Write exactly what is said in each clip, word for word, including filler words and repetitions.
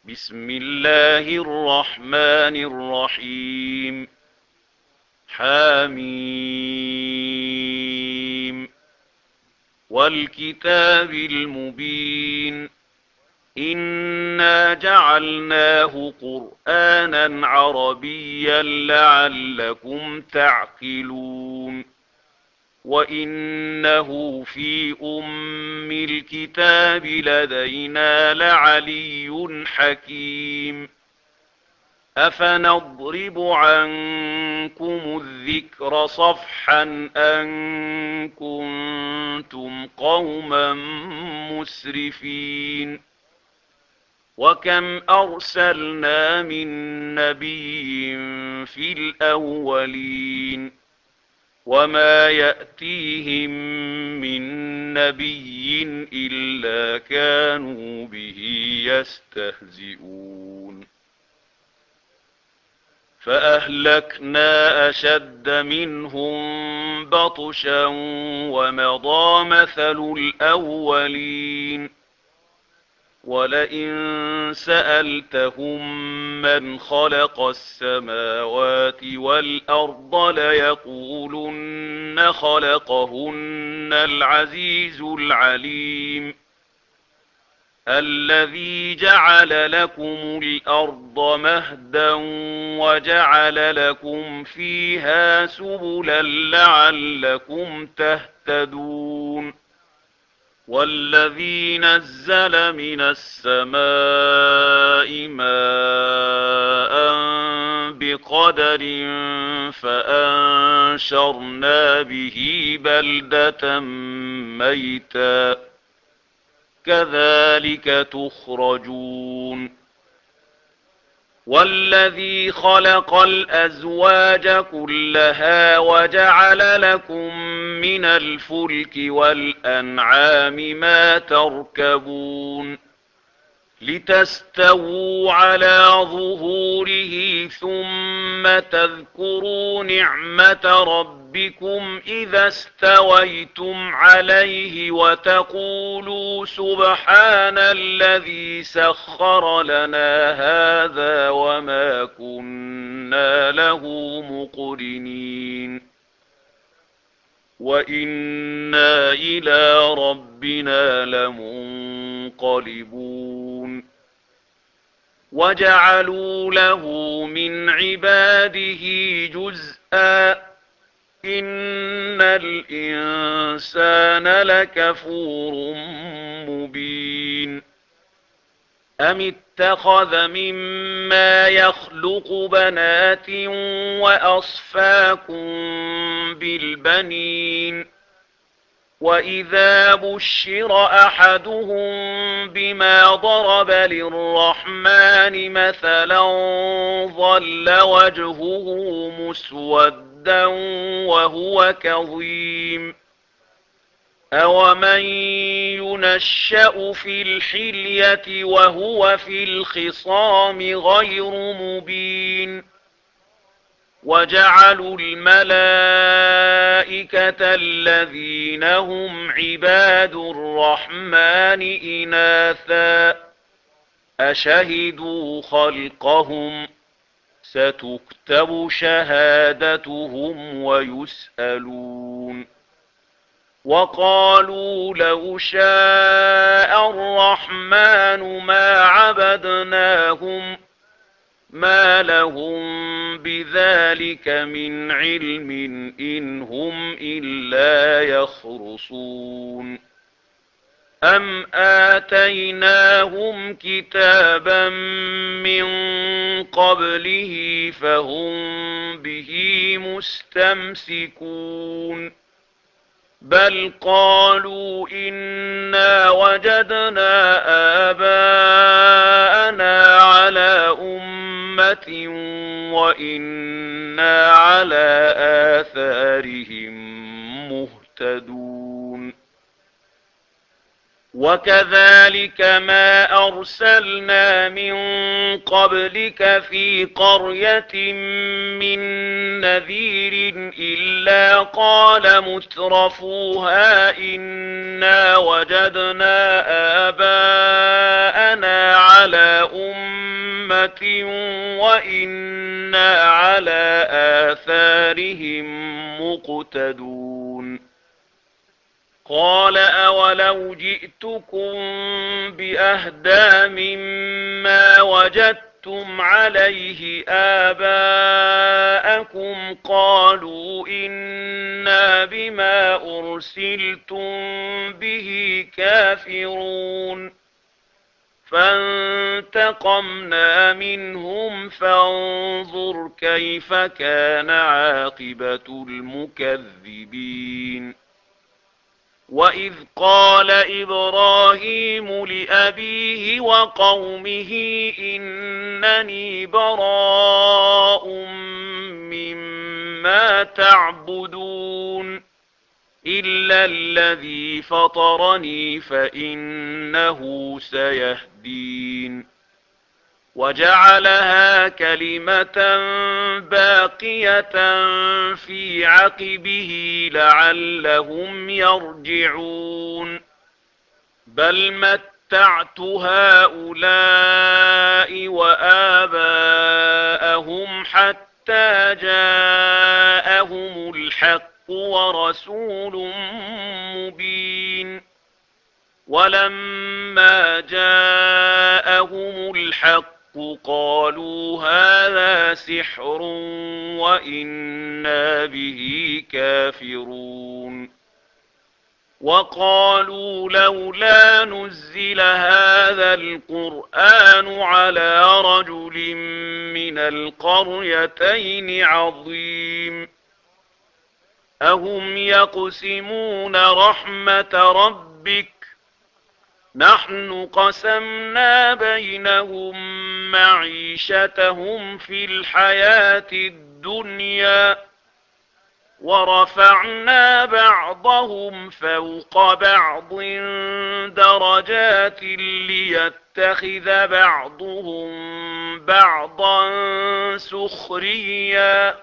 بسم الله الرحمن الرحيم. حميم والكتاب المبين. إنا جعلناه قرآنا عربيا لعلكم تعقلون. وإنه في أم الكتاب لدينا لعلي حكيم. أفنضرب عنكم الذكر صفحا أن كنتم قوما مسرفين. وكم أرسلنا من نبي في الأولين وما يأتيهم من نبي إلا كانوا به يستهزئون. فأهلكنا أشد منهم بطشا ومضى مثل الأولين. ولئن سألتهم من خلق السماوات والأرض ليقولن خلقهن العزيز العليم. الذي جعل لكم الأرض مهدا وجعل لكم فيها سبلا لعلكم تهتدون. والذي نزل من السماء ماء بقدر فأنشرنا به بلدة ميتا كذلك تخرجون. والذي خلق الأزواج كلها وجعل لكم من الفلك والأنعام ما تركبون لتستووا على ظهوره ثم تذكروا نعمة ربكم إذا استويتم عليه وتقولوا سبحان الذي سخر لنا هذا وما كنا له مقرنين وإنا إلى ربنا لمنقلبون. وجعلوا له من عباده جزءا إن الإنسان لكفور مبين. أم اتخذ مما يخلق بنات وأصفاكم بالبنين وإذا بشر أحدهم بما ضرب للرحمن مثلا ظل وجهه مسودا وهو كظيم. أومن ينشأ في الحلية وهو في الخصام غير مبين. وجعلوا الملائكة الذين هم عباد الرحمن إناثا أشهدوا خلقهم ستكتب شهادتهم ويسألون. وقالوا لو شاء الرحمن ما عبدناهم ما لهم بذلك من علم إن هم إلا يخرصون. أم آتيناهم كتابا من قبله فهم به مستمسكون. بل قالوا إنا وجدنا آباءنا على أمة وإنا على آثارهم مهتدون. وكذلك ما أرسلنا من قبلك في قرية من نذير إلا قال مترفوها إنا وجدنا آباءنا على أمة أمة وإنا على آثارهم مقتدون قال أولو جئتكم بأهدى مما وجدتم عليه آباءكم قالوا إنا بما أرسلتم به كافرون فانتقمنا منهم فانظر كيف كان عاقبة المكذبين وإذ قال إبراهيم لأبيه وقومه إنني براء مما تعبدون إلا الذي فطرني فإنه سيهدين وجعلها كلمة باقية في عقبه لعلهم يرجعون بل متعت هؤلاء وآباءهم حتى جاءهم الحق ورسول مبين ولما جاءهم الحق قالوا هذا سحر وإنا به كافرون وقالوا لولا نزل هذا القرآن على رجل من القريتين عظيم أهم يقسمون رحمة ربك نحن قسمنا بينهم معيشتهم في الحياة الدنيا ورفعنا بعضهم فوق بعض درجات ليتخذ بعضهم بعضا سخريا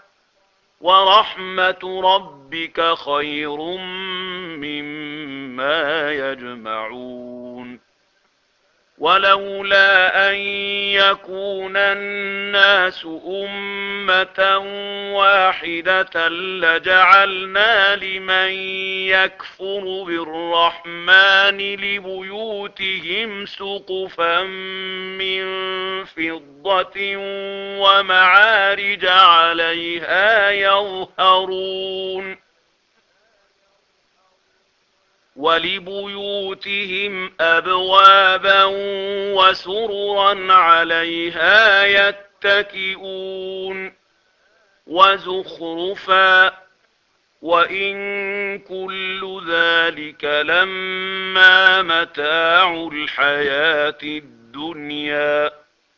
ورحمة ربك خير مما يجمعون ولولا أن يكون الناس أمة واحدة لجعلنا لمن يكفر بالرحمن لبيوتهم سقفا من فضة ومعارج عليها يظهرون ولبيوتهم أبوابا وسررا عليها يتكئون وزخرفا وإن كل ذلك لما متاع الحياة الدنيا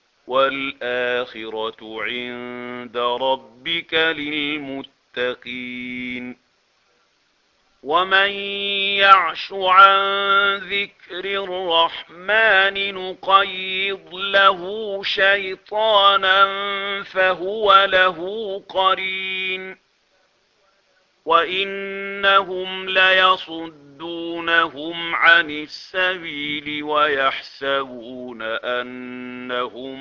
والآخرة عند ربك للمتقين ومن يعش عن ذكر الرحمن نقيض له شيطانا فهو له قرين وإنهم ليصدونهم عن السبيل ويحسبون أنهم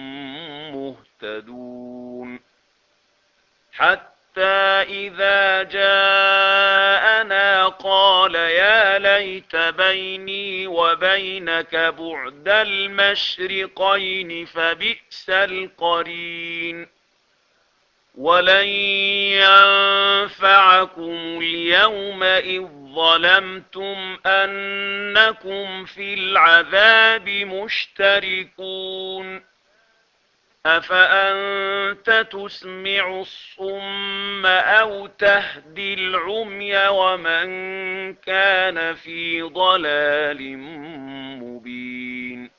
مهتدون حتى إذا جاءنا قال يا ليت بيني وبينك بعد المشرقين فبئس القرين ولن ينفعكم اليوم إذ ظلمتم أنكم في العذاب مشتركون أفأنت تسمع الصم أو تهدي العمي ومن كان في ضلال مبين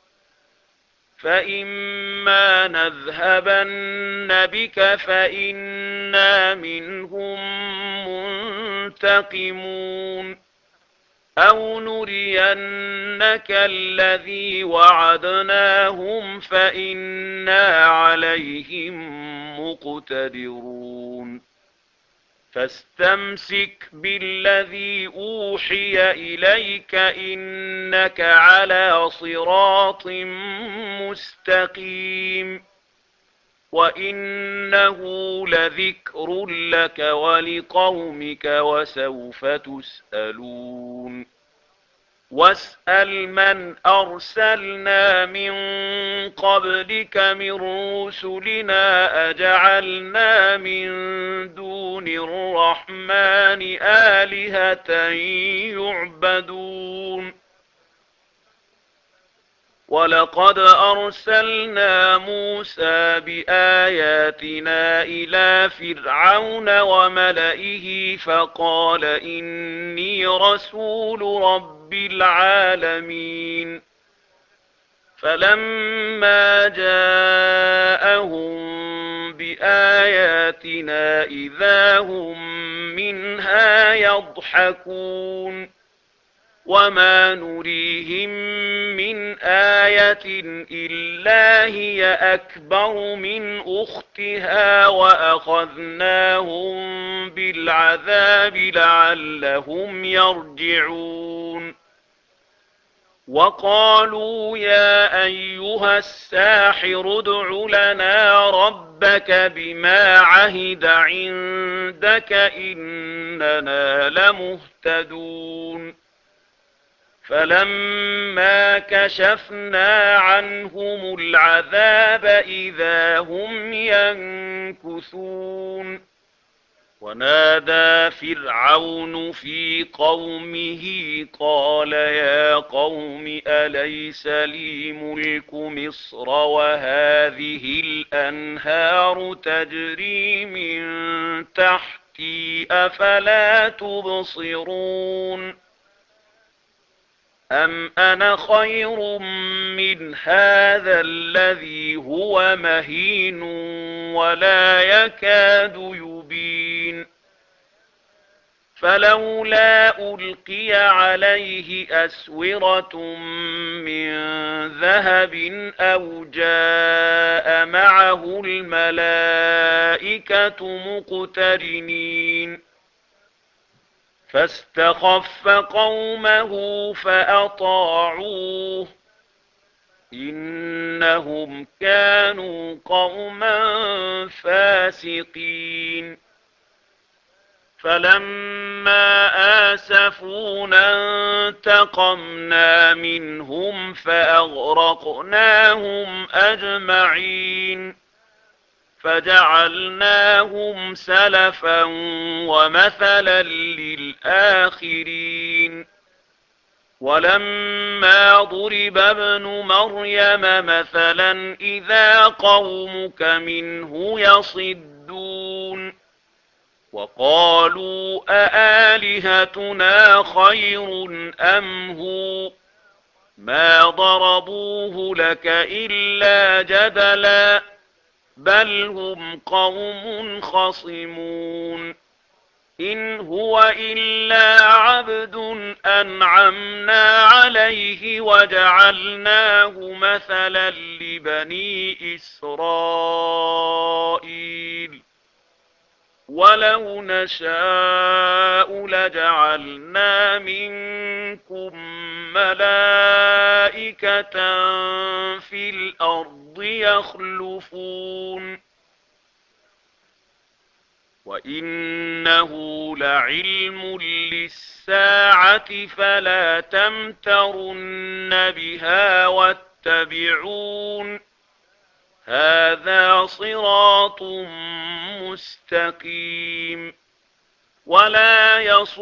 فإما نذهبن بك فإنا منهم منتقمون أو نرينك الذي وعدناهم فإنا عليهم مقتدرون فاستمسك بالذي أوحي إليك إنك على صراط مستقيم وإنه لذكر لك ولقومك وسوف تسألون واسأل من أرسلنا من قبلك من رسلنا أجعلنا من دون الرحمن آلهة يعبدون ولقد أرسلنا موسى بآياتنا إلى فرعون وملئه فقال إني رسول رب العالمين فلما جاءهم بآياتنا إذا هم منها يضحكون وما نريهم من آية إلا هي أكبر من أختها وأخذناهم بالعذاب لعلهم يرجعون وقالوا يا أيها الساحر ادع لنا ربك بما عهد عندك إننا لمهتدون فلما كشفنا عنهم العذاب إذا هم ينكثون ونادى فرعون في قومه قال يا قوم أليس لي ملك مصر وهذه الأنهار تجري من تحتي أفلا تبصرون أم أنا خير من هذا الذي هو مهين ولا يكاد يبين فلولا ألقي عليه أسورة من ذهب أو جاء معه الملائكة مقترنين فاستخف قومه فأطاعوه إنهم كانوا قوما فاسقين فلما آسفونا انتقمنا منهم فأغرقناهم أجمعين فجعلناهم سلفا ومثلا للآخرين ولما ضرب ابن مريم مثلا إذا قومك منه يصدون وقالوا أآلهتنا خير أم هو ما ضربوه لك إلا جدلا بل هم قوم خصمون إن هو إلا عبد أنعمنا عليه وجعلناه مثلا لبني إسرائيل ولو نشاء لجعلنا منكم ملائكة في الأرض يخلفون وإنه لعلم للساعة فلا تمترن بها واتبعون هذا صراط مستقيم ولا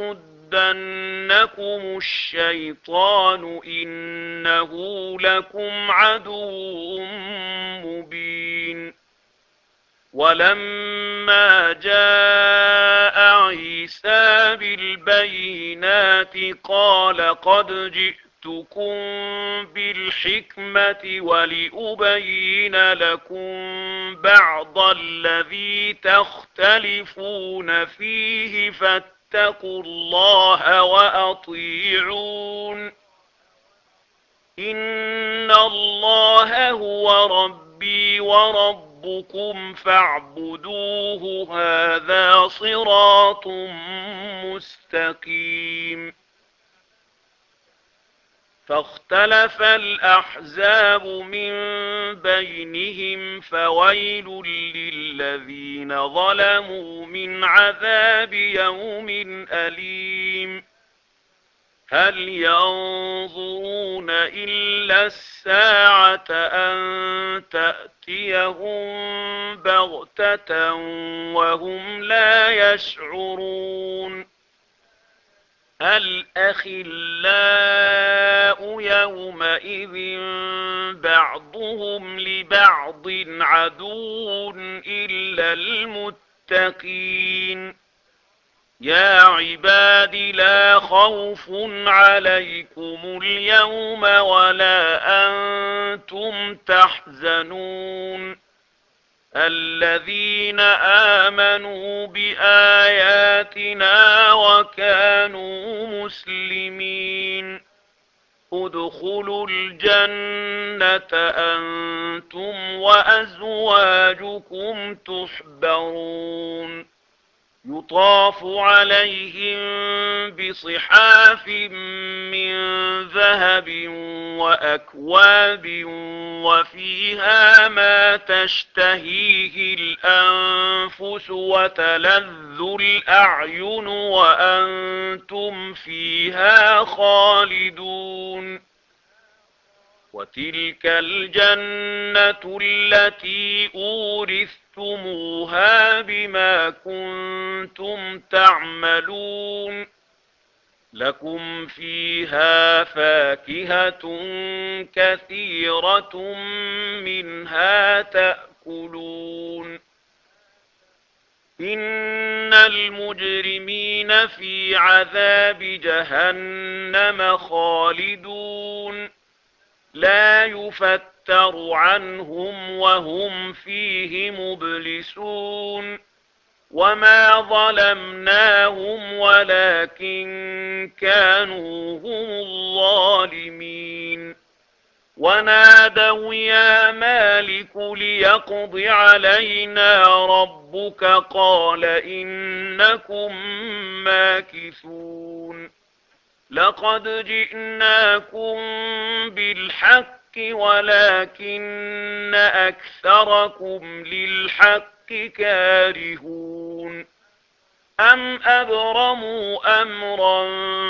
يصدنكم الشيطان إنه لكم عدو مبين ولما جاء عيسى بالبينات قال قد جئتكم بالحكمة ولأبين لكم بعض الذي تختلفون فيه فاتقوا الله وأطيعون إن الله هو ربي وربكم فاعبدوه هذا صراط مستقيم فاختلف الأحزاب من بينهم فويل للذين ظلموا من عذاب يوم أليم هل ينظرون إلا الساعة أن تأتيهم بغتة وهم لا يشعرون الأخلاء يومئذ بعضهم لبعض عدو إلا المتقين يا عباد لا خوف عليكم اليوم ولا أنتم تحزنون الذين آمنوا بآياتنا وكانوا مسلمين ادخلوا الجنة أنتم وأزواجكم تحبرون يطاف عليهم بصحاف من ذهب وأكواب وفيها ما تشتهيه الأنفس وتلذ الأعين وأنتم فيها خالدون وتلك الجنة التي أورثتموها بما كنتم تعملون لكم فيها فاكهة كثيرة منها تأكلون إن المجرمين في عذاب جهنم خالدون لا يفتر عنهم وهم فيه مبلسون وما ظلمناهم ولكن كانوا هم الظالمين ونادوا يا مالك ليقض علينا ربك قال إنكم ماكثون لقد جئناكم بالحق ولكن أكثركم للحق كارهون أم أبرموا أمرا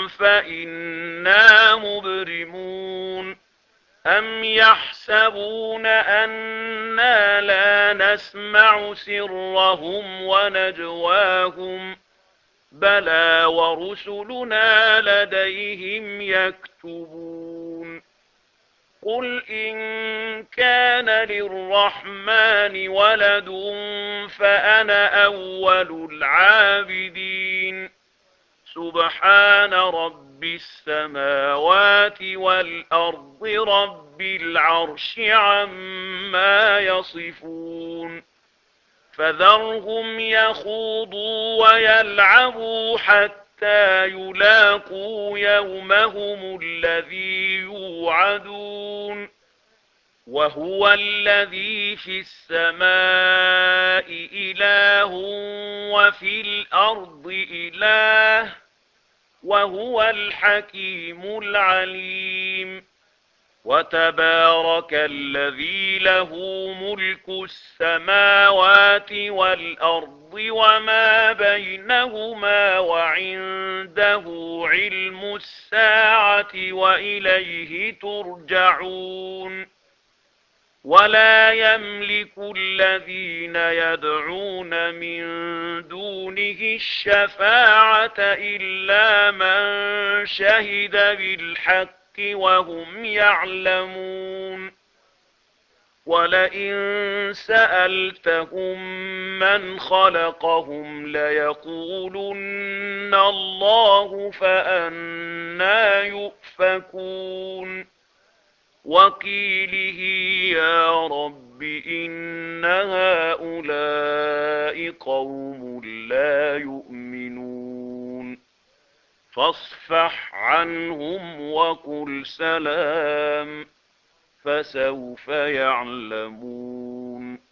فإنا مبرمون أم يحسبون أنا لا نسمع سرهم ونجواهم بلى ورسلنا لديهم يكتبون قل إن كان للرحمن ولد فأنا أول العابدين سبحان رب السماوات والأرض رب العرش عما يصفون فذرهم يخوضوا ويلعبوا حتى يلاقوا يومهم الذي يوعدون وهو الذي في السماء إله وفي الأرض إله وهو الحكيم العليم وتبارك الذي له ملك السماوات والأرض وما بينهما وعنده علم الساعة وإليه ترجعون ولا يملك الذين يدعون من دونه الشفاعة إلا من شهد بالحق وهم يعلمون ولئن سألتهم من خلقهم ليقولن الله فأنى يؤفكون وقيله يا رب إن هؤلاء قوم لا يؤمنون فاصفح عنهم وقل سلام فسوف يعلمون